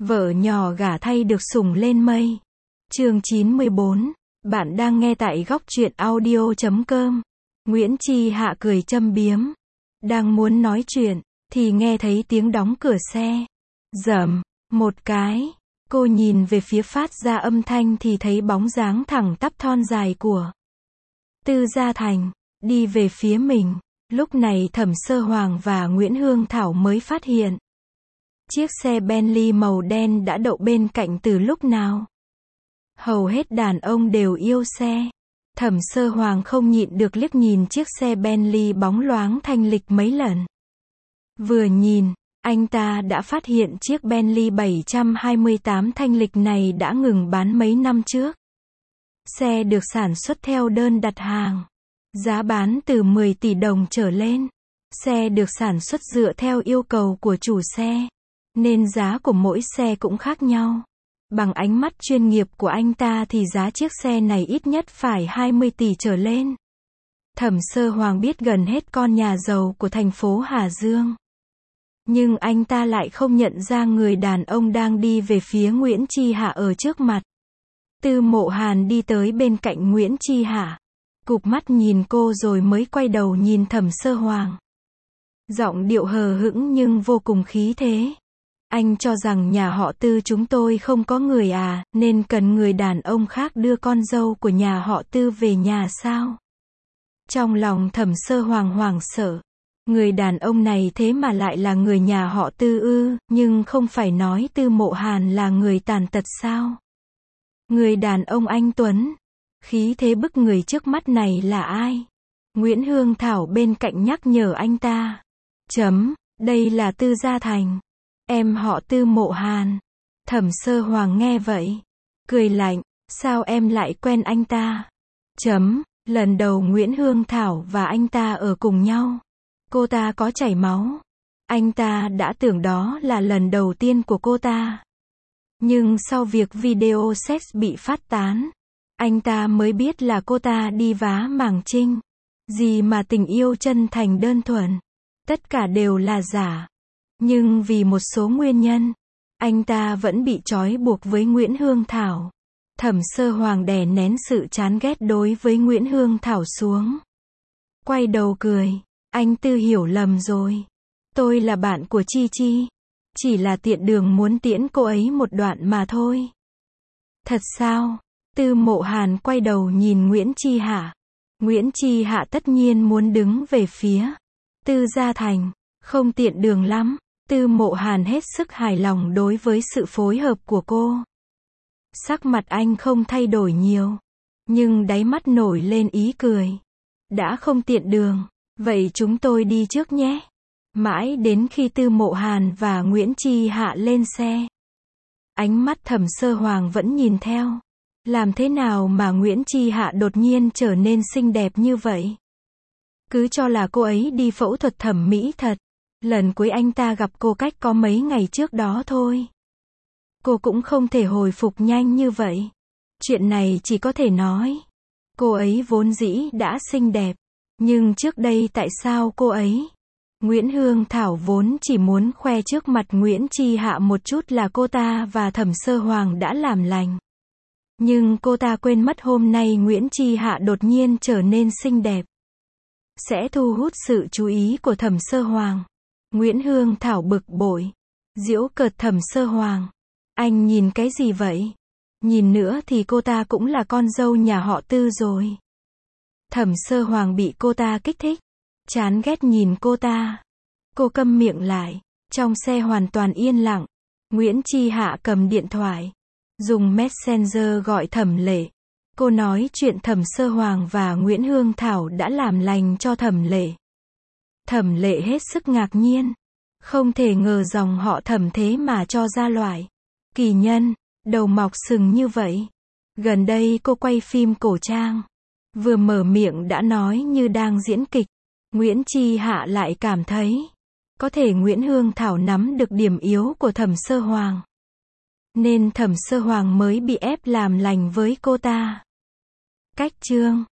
Vợ nhỏ gả thay được sủng lên mây. Chương 94. Bạn đang nghe tại góc truyện audio.com. Nguyễn Chi Hạ cười châm biếm. Đang muốn nói chuyện, thì nghe thấy tiếng đóng cửa xe. Rầm, một cái. Cô nhìn về phía phát ra âm thanh thì thấy bóng dáng thẳng tắp thon dài của Tư Gia Thành, đi về phía mình. Lúc này Thẩm Sơ Hoàng và Nguyễn Hương Thảo mới phát hiện. Chiếc xe Bentley màu đen đã đậu bên cạnh từ lúc nào. Hầu hết đàn ông đều yêu xe. Thẩm Sơ Hoàng không nhịn được liếc nhìn chiếc xe Bentley bóng loáng thanh lịch mấy lần. Vừa nhìn, anh ta đã phát hiện chiếc Bentley 728 thanh lịch này đã ngừng bán mấy năm trước. Xe được sản xuất theo đơn đặt hàng. Giá bán từ 10 tỷ đồng trở lên. Xe được sản xuất dựa theo yêu cầu của chủ xe, nên giá của mỗi xe cũng khác nhau. Bằng ánh mắt chuyên nghiệp của anh ta thì giá chiếc xe này ít nhất phải 20 tỷ trở lên. Thẩm Sơ Hoàng biết gần hết con nhà giàu của thành phố Hà Dương. Nhưng anh ta lại không nhận ra người đàn ông đang đi về phía Nguyễn Chi Hạ ở trước mặt. Tư Mộ Hàn đi tới bên cạnh Nguyễn Chi Hạ, cụp mắt nhìn cô rồi mới quay đầu nhìn Thẩm Sơ Hoàng. Giọng điệu hờ hững nhưng vô cùng khí thế. Anh cho rằng nhà họ Tư chúng tôi không có người à, nên cần người đàn ông khác đưa con dâu của nhà họ Tư về nhà sao? Trong lòng Thẩm Sơ Hoàng hoảng sợ. Người đàn ông này thế mà lại là người nhà họ Tư ư, nhưng không phải nói Tư Mộ Hàn là người tàn tật sao? Người đàn ông anh tuấn, khí thế bức người trước mắt này là ai? Nguyễn Hương Thảo bên cạnh nhắc nhở anh ta. Đây là Tư Gia Thành. Em họ Tư Mộ Hàn. Thẩm Sơ Hoàng nghe vậy, cười lạnh, sao em lại quen anh ta? Lần đầu Nguyễn Hương Thảo và anh ta ở cùng nhau, cô ta có chảy máu. Anh ta đã tưởng đó là lần đầu tiên của cô ta. Nhưng sau việc video sex bị phát tán, anh ta mới biết là cô ta đi vá màng trinh. Gì mà tình yêu chân thành đơn thuần. Tất cả đều là giả. Nhưng vì một số nguyên nhân, anh ta vẫn bị trói buộc với Nguyễn Hương Thảo. Thẩm Sơ Hoàng đè nén sự chán ghét đối với Nguyễn Hương Thảo xuống. Quay đầu cười, anh Tư hiểu lầm rồi. Tôi là bạn của Chi Chi. Chỉ là tiện đường muốn tiễn cô ấy một đoạn mà thôi. Thật sao? Tư Mộ Hàn quay đầu nhìn Nguyễn Chi Hạ. Nguyễn Chi Hạ tất nhiên muốn đứng về phía Tư Gia Thành. Không tiện đường lắm. Tư Mộ Hàn hết sức hài lòng đối với sự phối hợp của cô. Sắc mặt anh không thay đổi nhiều, nhưng đáy mắt nổi lên ý cười. Đã không tiện đường, vậy chúng tôi đi trước nhé. Mãi đến khi Tư Mộ Hàn và Nguyễn Chi Hạ lên xe, ánh mắt Thẩm Sơ Hoàng vẫn nhìn theo. Làm thế nào mà Nguyễn Chi Hạ đột nhiên trở nên xinh đẹp như vậy? Cứ cho là cô ấy đi phẫu thuật thẩm mỹ thật. Lần cuối anh ta gặp cô cách có mấy ngày trước đó thôi. Cô cũng không thể hồi phục nhanh như vậy. Chuyện này chỉ có thể nói, cô ấy vốn dĩ đã xinh đẹp. Nhưng trước đây tại sao cô ấy? Nguyễn Hương Thảo vốn chỉ muốn khoe trước mặt Nguyễn Chi Hạ một chút là cô ta và Thẩm Sơ Hoàng đã làm lành. Nhưng cô ta quên mất hôm nay Nguyễn Chi Hạ đột nhiên trở nên xinh đẹp, sẽ thu hút sự chú ý của Thẩm Sơ Hoàng. Nguyễn Hương Thảo bực bội, giễu cợt Thẩm Sơ Hoàng. Anh nhìn cái gì vậy? Nhìn nữa thì cô ta cũng là con dâu nhà họ Tư rồi. Thẩm Sơ Hoàng bị cô ta kích thích, chán ghét nhìn cô ta. Cô câm miệng lại. Trong xe hoàn toàn yên lặng. Nguyễn Chi Hạ cầm điện thoại, dùng Messenger gọi Thẩm Lệ. Cô nói chuyện Thẩm Sơ Hoàng và Nguyễn Hương Thảo đã làm lành cho Thẩm Lệ. Thẩm Lệ hết sức ngạc nhiên. Không thể ngờ dòng họ Thẩm thế mà cho ra loại kỳ nhân, đầu mọc sừng như vậy. Gần đây cô quay phim cổ trang. Vừa mở miệng đã nói như đang diễn kịch. Nguyễn Chi Hạ lại cảm thấy, có thể Nguyễn Hương Thảo nắm được điểm yếu của Thẩm Sơ Hoàng, nên Thẩm Sơ Hoàng mới bị ép làm lành với cô ta. Cách chương